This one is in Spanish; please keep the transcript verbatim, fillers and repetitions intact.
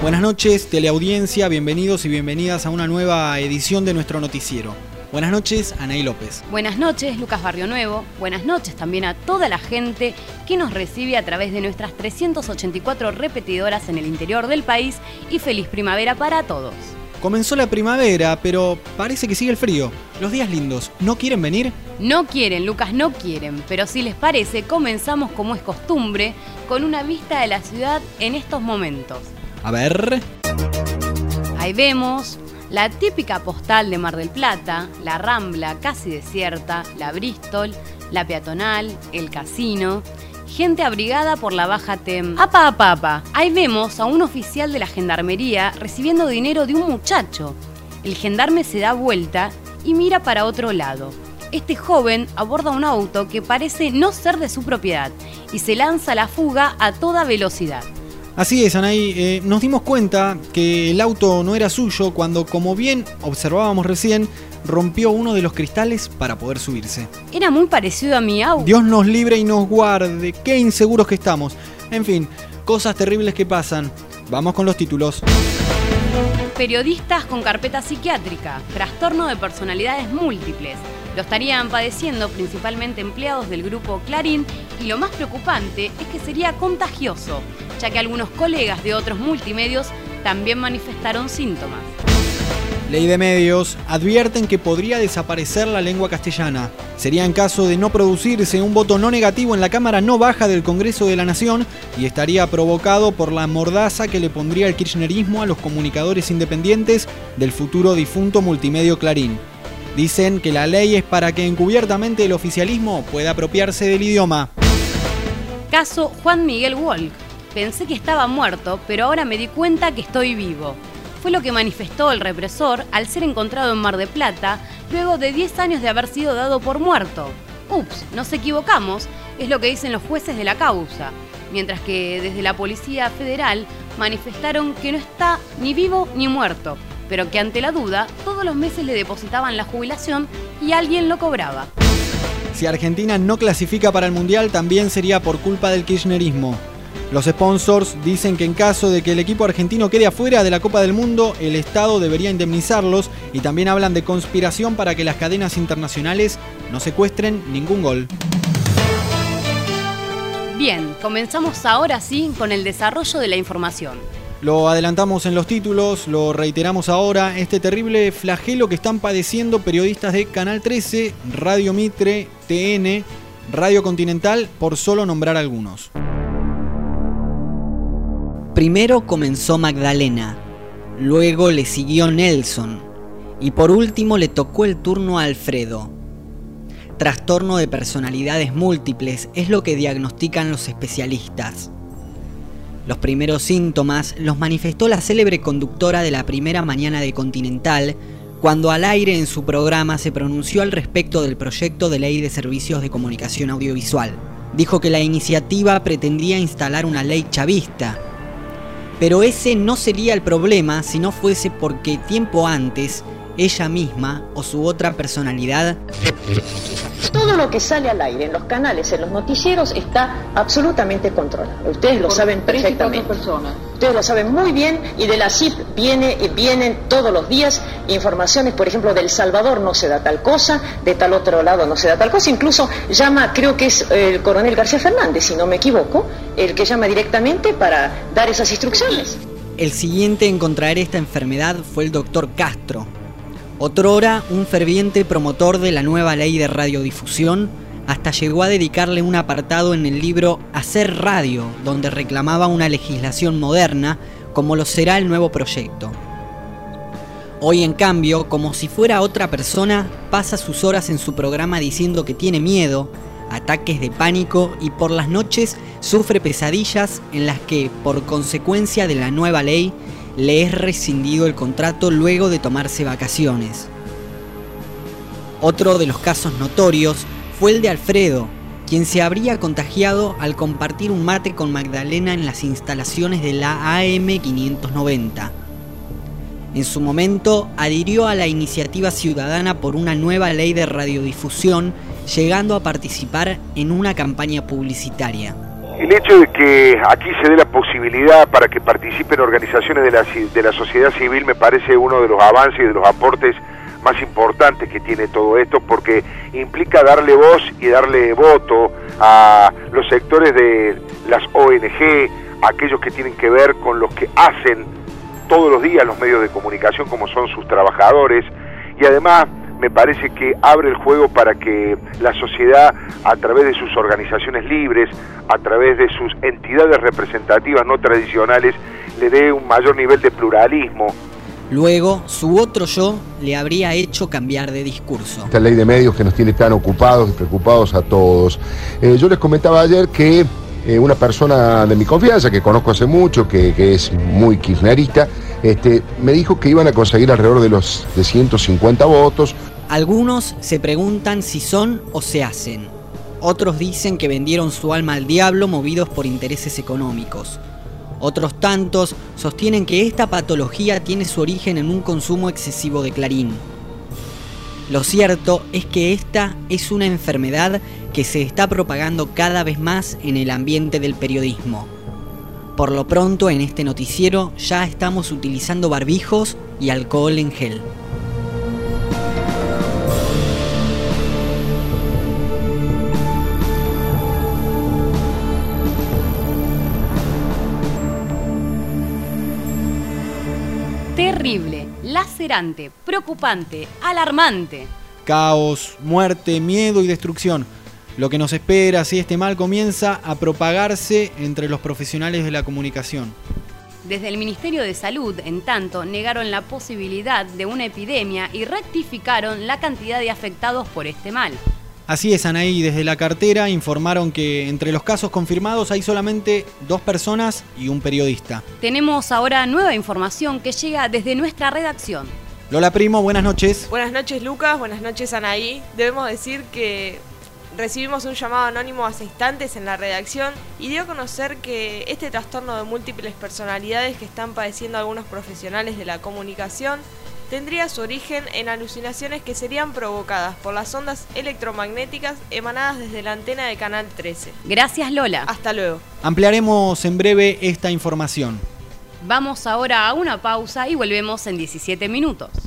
Buenas noches, teleaudiencia, bienvenidos y bienvenidas a una nueva edición de nuestro noticiero. Buenas noches, Anaí López. Buenas noches, Lucas Barrionuevo. Buenas noches también a toda la gente que nos recibe a través de nuestras trescientas ochenta y cuatro repetidoras en el interior del país y feliz primavera para todos. Comenzó la primavera, pero parece que sigue el frío. Los días lindos, ¿no quieren venir? No quieren, Lucas, no quieren, pero si les parece, comenzamos como es costumbre, con una vista de la ciudad en estos momentos. A ver... Ahí vemos la típica postal de Mar del Plata, la Rambla casi desierta, la Bristol, la peatonal, el casino, gente abrigada por la baja tem. ¡Apa, apa, apa! Ahí vemos a un oficial de la gendarmería recibiendo dinero de un muchacho. El gendarme se da vuelta y mira para otro lado. Este joven aborda un auto que parece no ser de su propiedad y se lanza a la fuga a toda velocidad. Así es, Anaí. Eh, nos dimos cuenta que el auto no era suyo cuando, como bien observábamos recién, rompió uno de los cristales para poder subirse. Era muy parecido a mi auto. Dios nos libre y nos guarde. Qué inseguros que estamos. En fin, cosas terribles que pasan. Vamos con los títulos. Periodistas con carpeta psiquiátrica, trastorno de personalidades múltiples. Lo estarían padeciendo principalmente empleados del grupo Clarín y lo más preocupante es que sería contagioso, ya que algunos colegas de otros multimedios también manifestaron síntomas. Ley de Medios advierten que podría desaparecer la lengua castellana. Sería en caso de no producirse un voto no negativo en la Cámara no baja del Congreso de la Nación y estaría provocado por la mordaza que le pondría el kirchnerismo a los comunicadores independientes del futuro difunto multimedio Clarín. Dicen que la ley es para que encubiertamente el oficialismo pueda apropiarse del idioma. Caso Juan Miguel Walk. Pensé que estaba muerto, pero ahora me di cuenta que estoy vivo. Fue lo que manifestó el represor al ser encontrado en Mar del Plata luego de diez años de haber sido dado por muerto. Ups, nos equivocamos, es lo que dicen los jueces de la causa. Mientras que desde la Policía Federal manifestaron que no está ni vivo ni muerto, pero que ante la duda todos los meses le depositaban la jubilación y alguien lo cobraba. Si Argentina no clasifica para el Mundial, también sería por culpa del kirchnerismo. Los sponsors dicen que en caso de que el equipo argentino quede afuera de la Copa del Mundo, el Estado debería indemnizarlos y también hablan de conspiración para que las cadenas internacionales no secuestren ningún gol. Bien, comenzamos ahora sí con el desarrollo de la información. Lo adelantamos en los títulos, lo reiteramos ahora, este terrible flagelo que están padeciendo periodistas de Canal trece, Radio Mitre, T N, Radio Continental, por solo nombrar algunos. Primero comenzó Magdalena, luego le siguió Nelson y por último le tocó el turno a Alfredo. Trastorno de personalidades múltiples es lo que diagnostican los especialistas. Los primeros síntomas los manifestó la célebre conductora de la primera mañana de Continental cuando al aire en su programa se pronunció al respecto del proyecto de ley de servicios de comunicación audiovisual. Dijo que la iniciativa pretendía instalar una ley chavista. Pero ese no sería el problema si no fuese porque tiempo antes, ella misma o su otra personalidad... Todo lo que sale al aire en los canales, en los noticieros, está absolutamente controlado. Ustedes lo saben perfectamente. Ustedes lo saben muy bien y de la C I P viene, vienen todos los días informaciones, por ejemplo, de El Salvador no se da tal cosa, de tal otro lado no se da tal cosa. Incluso llama, creo que es el coronel García Fernández, si no me equivoco, el que llama directamente para dar esas instrucciones. El siguiente en contraer esta enfermedad fue el doctor Castro. Otrora un ferviente promotor de la nueva ley de radiodifusión, hasta llegó a dedicarle un apartado en el libro Hacer Radio, donde reclamaba una legislación moderna, como lo será el nuevo proyecto. Hoy, en cambio, como si fuera otra persona, pasa sus horas en su programa diciendo que tiene miedo, ataques de pánico y por las noches sufre pesadillas en las que, por consecuencia de la nueva ley, le es rescindido el contrato luego de tomarse vacaciones. Otro de los casos notorios fue el de Alfredo, quien se habría contagiado al compartir un mate con Magdalena en las instalaciones de la A M quinientos noventa. En su momento adhirió a la iniciativa ciudadana por una nueva ley de radiodifusión, llegando a participar en una campaña publicitaria. El hecho de que aquí se dé la posibilidad para que participen organizaciones de la, de la sociedad civil me parece uno de los avances y de los aportes más importantes que tiene todo esto, porque implica darle voz y darle voto a los sectores de las O N G, a aquellos que tienen que ver con los que hacen todos los días los medios de comunicación, como son sus trabajadores, y además me parece que abre el juego para que la sociedad, a través de sus organizaciones libres, a través de sus entidades representativas no tradicionales, le dé un mayor nivel de pluralismo. Luego, su otro yo le habría hecho cambiar de discurso. Esta ley de medios que nos tiene tan ocupados y preocupados a todos. Eh, yo les comentaba ayer que eh, una persona de mi confianza, que conozco hace mucho, que, que es muy kirchnerista, este, me dijo que iban a conseguir alrededor de los de ciento cincuenta votos. Algunos se preguntan si son o se hacen. Otros dicen que vendieron su alma al diablo movidos por intereses económicos. Otros tantos sostienen que esta patología tiene su origen en un consumo excesivo de Clarín. Lo cierto es que esta es una enfermedad que se está propagando cada vez más en el ambiente del periodismo. Por lo pronto, en este noticiero ya estamos utilizando barbijos y alcohol en gel. Terrible, lacerante, preocupante, alarmante. Caos, muerte, miedo y destrucción. Lo que nos espera si este mal comienza a propagarse entre los profesionales de la comunicación. Desde el Ministerio de Salud, en tanto, negaron la posibilidad de una epidemia y rectificaron la cantidad de afectados por este mal. Así es, Anaí, desde la cartera informaron que entre los casos confirmados hay solamente dos personas y un periodista. Tenemos ahora nueva información que llega desde nuestra redacción. Lola Primo, buenas noches. Buenas noches, Lucas, buenas noches, Anaí. Debemos decir que recibimos un llamado anónimo hace instantes en la redacción y dio a conocer que este trastorno de múltiples personalidades que están padeciendo algunos profesionales de la comunicación tendría su origen en alucinaciones que serían provocadas por las ondas electromagnéticas emanadas desde la antena de Canal trece. Gracias, Lola. Hasta luego. Ampliaremos en breve esta información. Vamos ahora a una pausa y volvemos en diecisiete minutos.